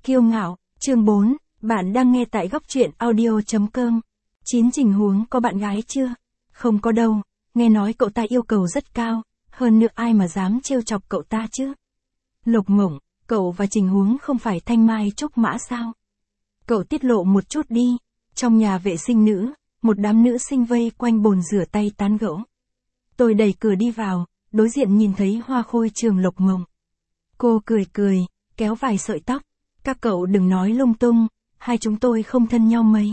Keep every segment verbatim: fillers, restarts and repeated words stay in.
Kiêu ngạo, chương bốn, bạn đang nghe tại góc truyện audio.com. Chín Trình Huống có bạn gái chưa? Không có đâu, nghe nói cậu ta yêu cầu rất cao, hơn nữa ai mà dám trêu chọc cậu ta chứ? Lục Ngộng, cậu và Trình Huống không phải thanh mai trúc mã sao? Cậu tiết lộ một chút đi. Trong nhà vệ sinh nữ, một đám nữ sinh vây quanh bồn rửa tay tán gẫu. Tôi đẩy cửa đi vào, đối diện nhìn thấy Hoa Khôi Trường Lục Ngộng. Cô cười cười, kéo vài sợi tóc. Các cậu đừng nói lung tung, hai chúng tôi không thân nhau mấy.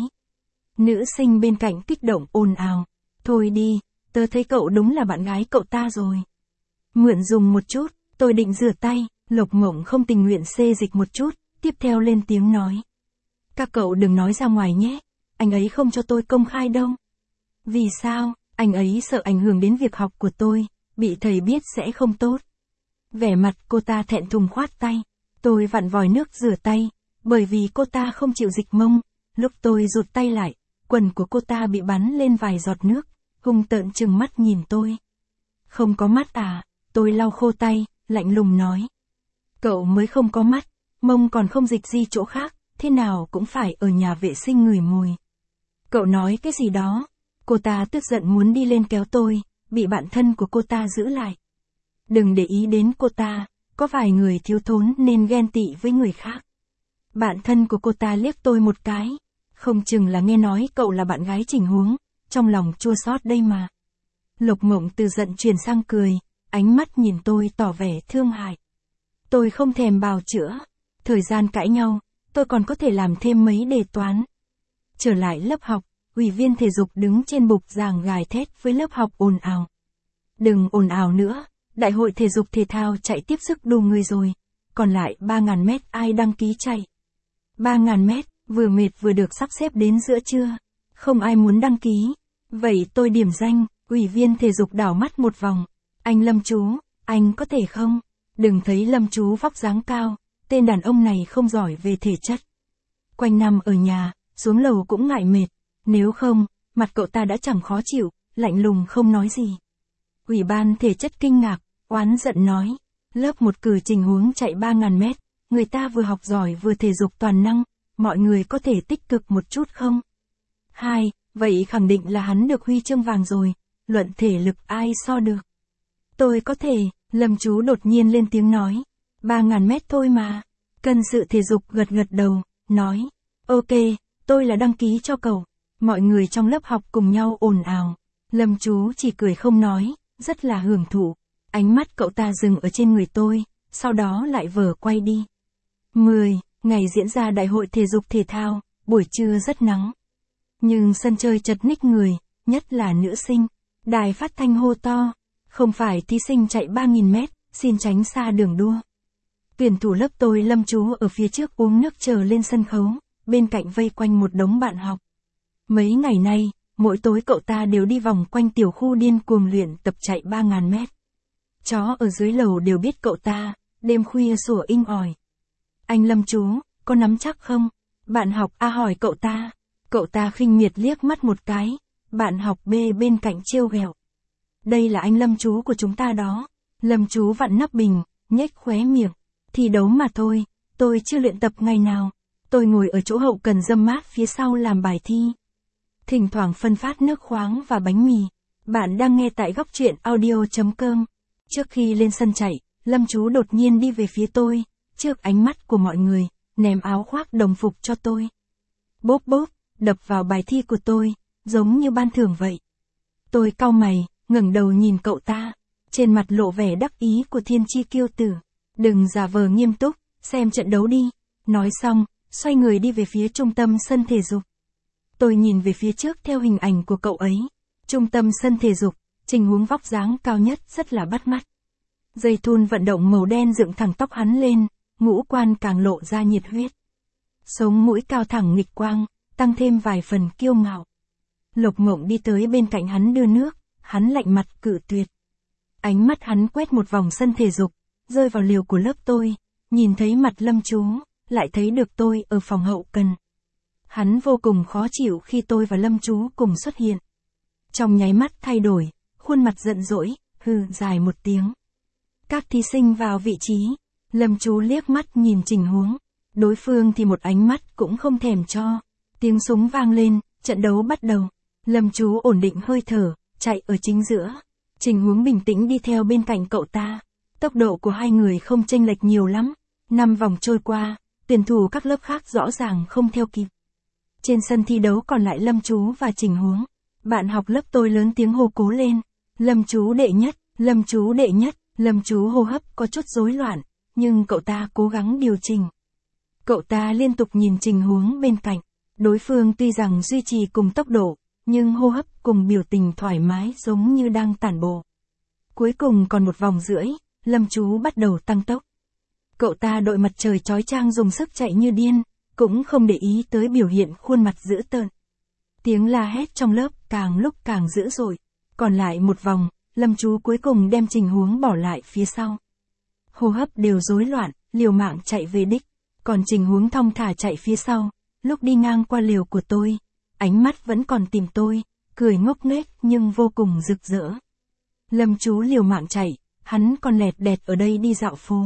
Nữ sinh bên cạnh kích động ồn ào. Thôi đi, tớ thấy cậu đúng là bạn gái cậu ta rồi. Mượn dùng một chút, tôi định rửa tay, Lục Ngộng không tình nguyện xê dịch một chút, tiếp theo lên tiếng nói. Các cậu đừng nói ra ngoài nhé, anh ấy không cho tôi công khai đâu. Vì sao? Anh ấy sợ ảnh hưởng đến việc học của tôi, bị thầy biết sẽ không tốt. Vẻ mặt cô ta thẹn thùng khoát tay. Tôi vặn vòi nước rửa tay, bởi vì cô ta không chịu dịch mông. Lúc tôi rụt tay lại, quần của cô ta bị bắn lên vài giọt nước, hung tợn trừng mắt nhìn tôi. Không có mắt à? Tôi lau khô tay, lạnh lùng nói. Cậu mới không có mắt, mông còn không dịch di chỗ khác, thế nào cũng phải ở nhà vệ sinh ngửi mùi. Cậu nói cái gì đó? Cô ta tức giận muốn đi lên kéo tôi, bị bạn thân của cô ta giữ lại. Đừng để ý đến cô ta, có vài người thiếu thốn nên ghen tị với người khác. Bạn thân của cô ta liếc tôi một cái, không chừng là nghe nói cậu là bạn gái Trình Huống, trong lòng chua xót đây mà. Lục Ngộng từ giận chuyển sang cười, ánh mắt nhìn tôi tỏ vẻ thương hại. Tôi không thèm bào chữa, thời gian cãi nhau, tôi còn có thể làm thêm mấy đề toán. Trở lại lớp học, ủy viên thể dục đứng trên bục giảng gài thét với lớp học ồn ào. Đừng ồn ào nữa, đại hội thể dục thể thao chạy tiếp sức đủ người rồi, còn lại ba nghìn mét ai đăng ký chạy? ba nghìn mét, vừa mệt vừa được sắp xếp đến giữa trưa, không ai muốn đăng ký. Vậy tôi điểm danh, ủy viên thể dục đảo mắt một vòng. Anh Lâm chú, anh có thể không? Đừng thấy Lâm chú vóc dáng cao, tên đàn ông này không giỏi về thể chất. Quanh năm ở nhà, xuống lầu cũng ngại mệt, nếu không, mặt cậu ta đã chẳng khó chịu, lạnh lùng không nói gì. Ủy ban thể chất kinh ngạc, oán giận nói, lớp một cử Trình Huống chạy ba nghìn mét, người ta vừa học giỏi vừa thể dục toàn năng, mọi người có thể tích cực một chút không? Hai, vậy khẳng định là hắn được huy chương vàng rồi, luận thể lực ai so được? Tôi có thể, Lâm chú đột nhiên lên tiếng nói, ba nghìn mét thôi mà. Cân sự thể dục gật gật đầu, nói, ok, tôi là đăng ký cho cậu. Mọi người trong lớp học cùng nhau ồn ào. Lâm chú chỉ cười không nói, rất là hưởng thụ. Ánh mắt cậu ta dừng ở trên người tôi, sau đó lại vờ quay đi. mười. Ngày diễn ra đại hội thể dục thể thao, buổi trưa rất nắng. Nhưng sân chơi chật ních người, nhất là nữ sinh. Đài phát thanh hô to, không phải thí sinh chạy ba nghìn mét, xin tránh xa đường đua. Tuyển thủ lớp tôi Lâm chú ở phía trước uống nước chờ lên sân khấu, bên cạnh vây quanh một đống bạn học. Mấy ngày nay, mỗi tối cậu ta đều đi vòng quanh tiểu khu điên cuồng luyện tập chạy ba nghìn mét. Chó ở dưới lầu đều biết cậu ta, đêm khuya sủa inh ỏi. Anh Lâm chú, có nắm chắc không? Bạn học A hỏi cậu ta. Cậu ta khinh miệt liếc mắt một cái, bạn học B bên cạnh trêu ghẹo. Đây là anh Lâm chú của chúng ta đó. Lâm chú vặn nắp bình, nhếch khóe miệng. Thi đấu mà thôi, tôi chưa luyện tập ngày nào. Tôi ngồi ở chỗ hậu cần râm mát phía sau làm bài thi. Thỉnh thoảng phân phát nước khoáng và bánh mì. Bạn đang nghe tại góc truyện audio.com. Trước khi lên sân chạy, Lâm chú đột nhiên đi về phía tôi, trước ánh mắt của mọi người, ném áo khoác đồng phục cho tôi. Bốp bốp, đập vào bài thi của tôi, giống như ban thưởng vậy. Tôi cau mày, ngẩng đầu nhìn cậu ta, trên mặt lộ vẻ đắc ý của thiên chi kiêu tử. Đừng giả vờ nghiêm túc, xem trận đấu đi. Nói xong, xoay người đi về phía trung tâm sân thể dục. Tôi nhìn về phía trước theo hình ảnh của cậu ấy. Trung tâm sân thể dục, Trình Huống vóc dáng cao nhất rất là bắt mắt. Dây thun vận động màu đen dựng thẳng tóc hắn lên, ngũ quan càng lộ ra nhiệt huyết. Sống mũi cao thẳng nghịch quang, tăng thêm vài phần kiêu ngạo. Lục Ngộng đi tới bên cạnh hắn đưa nước, hắn lạnh mặt cự tuyệt. Ánh mắt hắn quét một vòng sân thể dục, rơi vào liều của lớp tôi, nhìn thấy mặt Lâm chú, lại thấy được tôi ở phòng hậu cần. Hắn vô cùng khó chịu khi tôi và Lâm chú cùng xuất hiện. Trong nháy mắt thay đổi, khuôn mặt giận dỗi, hừ dài một tiếng. Các thí sinh vào vị trí, Lâm chú liếc mắt nhìn Trình Huống. Đối phương thì một ánh mắt cũng không thèm cho. Tiếng súng vang lên, trận đấu bắt đầu. Lâm Chú ổn định hơi thở, chạy ở chính giữa. Trình Huống bình tĩnh đi theo bên cạnh cậu ta. Tốc độ của hai người không chênh lệch nhiều lắm. Năm vòng trôi qua, tuyển thủ các lớp khác rõ ràng không theo kịp. Trên sân thi đấu còn lại Lâm Chú và Trình Huống. Bạn học lớp tôi lớn tiếng hô cố lên. Lâm Chú đệ nhất, Lâm Chú đệ nhất. Lâm Chú hô hấp có chút rối loạn, nhưng cậu ta cố gắng điều chỉnh. Cậu ta liên tục nhìn Trình Huống bên cạnh. Đối phương tuy rằng duy trì cùng tốc độ, nhưng hô hấp cùng biểu tình thoải mái giống như đang tản bộ. Cuối cùng còn một vòng rưỡi, Lâm Chú bắt đầu tăng tốc. Cậu ta đội mặt trời chói chang dùng sức chạy như điên, cũng không để ý tới biểu hiện khuôn mặt dữ tợn. Tiếng la hét trong lớp càng lúc càng dữ dội. Còn lại một vòng, Lâm Chú cuối cùng đem Trình Huống bỏ lại phía sau. Hô hấp đều rối loạn, liều mạng chạy về đích. Còn Trình Huống thong thả chạy phía sau. Lúc đi ngang qua lều của tôi, ánh mắt vẫn còn tìm tôi, cười ngốc nghếch nhưng vô cùng rực rỡ. Lâm Chú liều mạng chạy, hắn còn lẹt đẹt ở đây đi dạo phố.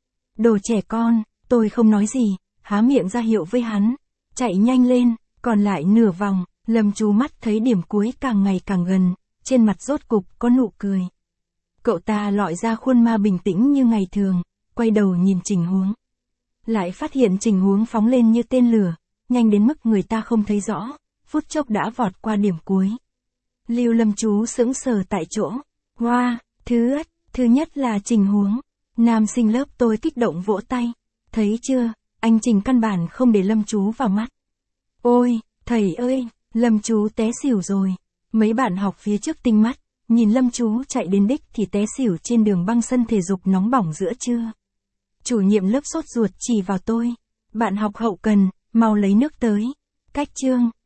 Đồ trẻ con, tôi không nói gì, há miệng ra hiệu với hắn. Chạy nhanh lên, còn lại nửa vòng, Lâm Chú mắt thấy điểm cuối càng ngày càng gần, trên mặt rốt cục có nụ cười. Cậu ta lọi ra khuôn ma bình tĩnh như ngày thường, quay đầu nhìn Trình Huống. Lại phát hiện Trình Huống phóng lên như tên lửa, nhanh đến mức người ta không thấy rõ, phút chốc đã vọt qua điểm cuối. Lưu Lâm Chú sững sờ tại chỗ. Wow, thứ ất, thứ nhất là Trình Huống. Nam sinh lớp tôi kích động vỗ tay. Thấy chưa, anh Trình căn bản không để Lâm Chú vào mắt. Ôi, thầy ơi, Lâm Chú té xỉu rồi. Mấy bạn học phía trước tinh mắt, nhìn Lâm Chú chạy đến đích thì té xỉu trên đường băng sân thể dục nóng bỏng giữa trưa. Chủ nhiệm lớp sốt ruột chỉ vào tôi. Bạn học hậu cần, mau lấy nước tới. Cách chương.